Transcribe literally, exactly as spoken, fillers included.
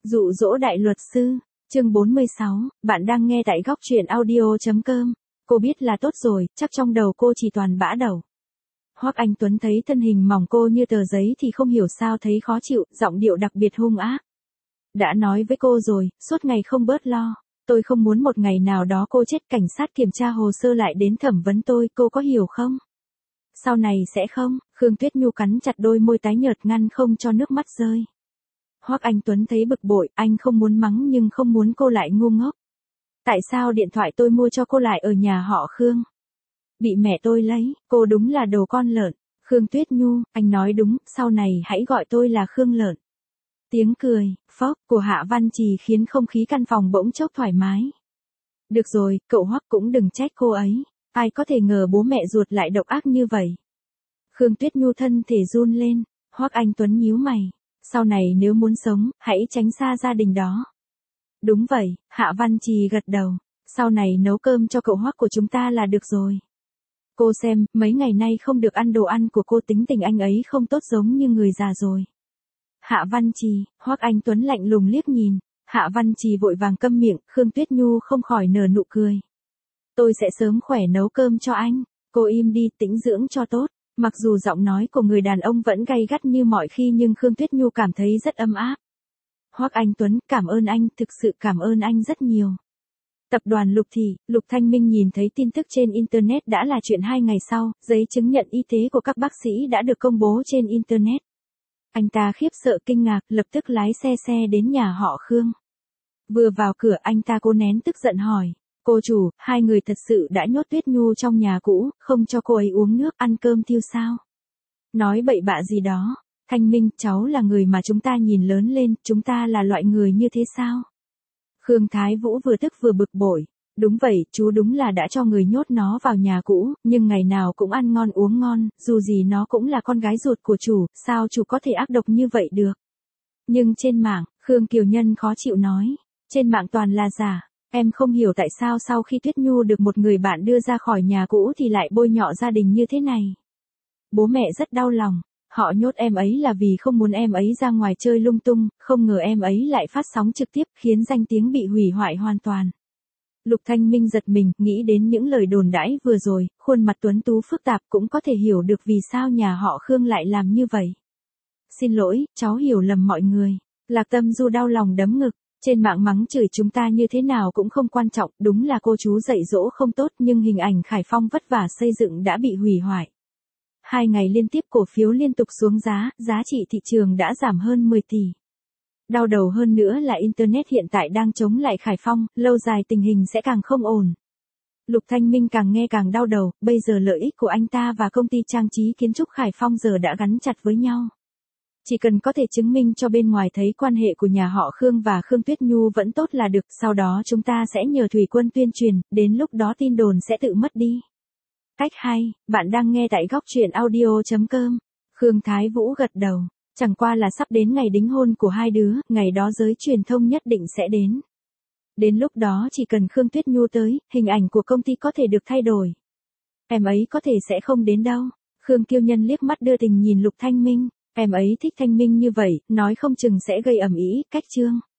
Dụ dỗ đại luật sư, chương bốn mươi sáu, bạn đang nghe tại góc truyện audio.com. Cô biết là tốt rồi, chắc trong đầu cô chỉ toàn bã đầu. Hoắc Anh Tuấn thấy thân hình mỏng cô như tờ giấy thì không hiểu sao thấy khó chịu, giọng điệu đặc biệt hung ác. Đã nói với cô rồi, suốt ngày không bớt lo. Tôi không muốn một ngày nào đó cô chết, cảnh sát kiểm tra hồ sơ lại đến thẩm vấn tôi, cô có hiểu không? Sau này sẽ không, Khương Tuyết Nhu cắn chặt đôi môi tái nhợt ngăn không cho nước mắt rơi. Hoắc Anh Tuấn thấy bực bội, anh không muốn mắng nhưng không muốn cô lại ngu ngốc. Tại sao điện thoại tôi mua cho cô lại ở nhà họ Khương? Bị mẹ tôi lấy, cô đúng là đồ con lợn. Khương Tuyết Nhu, anh nói đúng, sau này hãy gọi tôi là Khương lợn. Tiếng cười, phốc, của Hạ Văn Trì khiến không khí căn phòng bỗng chốc thoải mái. Được rồi, cậu Hoắc cũng đừng trách cô ấy. Ai có thể ngờ bố mẹ ruột lại độc ác như vậy. Khương Tuyết Nhu thân thể run lên, Hoắc Anh Tuấn nhíu mày. Sau này nếu muốn sống, hãy tránh xa gia đình đó. Đúng vậy, Hạ Văn Trì gật đầu. Sau này nấu cơm cho cậu Hoắc của chúng ta là được rồi. Cô xem, mấy ngày nay không được ăn đồ ăn của cô, tính tình anh ấy không tốt giống như người già rồi. Hạ Văn Trì, Hoắc Anh Tuấn lạnh lùng liếc nhìn. Hạ Văn Trì vội vàng câm miệng, Khương Tuyết Nhu không khỏi nở nụ cười. Tôi sẽ sớm khỏe nấu cơm cho anh. Cô im đi, tĩnh dưỡng cho tốt. Mặc dù giọng nói của người đàn ông vẫn gay gắt như mọi khi nhưng Khương Tuyết Nhu cảm thấy rất ấm áp. Hoắc Anh Tuấn, cảm ơn anh, thực sự cảm ơn anh rất nhiều. Tập đoàn Lục Thị, Lục Thanh Minh nhìn thấy tin tức trên Internet đã là chuyện hai ngày sau, giấy chứng nhận y tế của các bác sĩ đã được công bố trên Internet. Anh ta khiếp sợ kinh ngạc, lập tức lái xe xe đến nhà họ Khương. Vừa vào cửa anh ta cố nén tức giận hỏi. Cô chủ, hai người thật sự đã nhốt Tuyết Nhu trong nhà cũ, không cho cô ấy uống nước, ăn cơm tiêu sao? Nói bậy bạ gì đó. Thanh Minh, cháu là người mà chúng ta nhìn lớn lên, chúng ta là loại người như thế sao? Khương Thái Vũ vừa tức vừa bực bội. Đúng vậy, chú đúng là đã cho người nhốt nó vào nhà cũ, nhưng ngày nào cũng ăn ngon uống ngon, dù gì nó cũng là con gái ruột của chủ, sao chủ có thể ác độc như vậy được? Nhưng trên mạng, Khương Kiều Nhân khó chịu nói, trên mạng toàn là giả. Em không hiểu tại sao sau khi Tuyết Nhu được một người bạn đưa ra khỏi nhà cũ thì lại bôi nhọ gia đình như thế này. Bố mẹ rất đau lòng, họ nhốt em ấy là vì không muốn em ấy ra ngoài chơi lung tung, không ngờ em ấy lại phát sóng trực tiếp khiến danh tiếng bị hủy hoại hoàn toàn. Lục Thanh Minh giật mình, nghĩ đến những lời đồn đãi vừa rồi, khuôn mặt tuấn tú phức tạp cũng có thể hiểu được vì sao nhà họ Khương lại làm như vậy. Xin lỗi, cháu hiểu lầm mọi người. Lạc Tâm Du đau lòng đấm ngực. Trên mạng mắng chửi chúng ta như thế nào cũng không quan trọng, đúng là cô chú dạy dỗ không tốt nhưng hình ảnh Khải Phong vất vả xây dựng đã bị hủy hoại. Hai ngày liên tiếp cổ phiếu liên tục xuống giá, giá trị thị trường đã giảm hơn mười tỷ. Đau đầu hơn nữa là Internet hiện tại đang chống lại Khải Phong, lâu dài tình hình sẽ càng không ổn. Lục Thanh Minh càng nghe càng đau đầu, bây giờ lợi ích của anh ta và công ty trang trí kiến trúc Khải Phong giờ đã gắn chặt với nhau. Chỉ cần có thể chứng minh cho bên ngoài thấy quan hệ của nhà họ Khương và Khương Tuyết Nhu vẫn tốt là được, sau đó chúng ta sẽ nhờ Thủy Quân tuyên truyền, đến lúc đó tin đồn sẽ tự mất đi. Cách hay, bạn đang nghe tại góc truyện audio.com. Khương Thái Vũ gật đầu, chẳng qua là sắp đến ngày đính hôn của hai đứa, ngày đó giới truyền thông nhất định sẽ đến. Đến lúc đó chỉ cần Khương Tuyết Nhu tới, hình ảnh của công ty có thể được thay đổi. Em ấy có thể sẽ không đến đâu. Khương Kiêu Nhân liếc mắt đưa tình nhìn Lục Thanh Minh. Em ấy thích Thanh Minh như vậy, nói không chừng sẽ gây ầm ĩ, cách chương.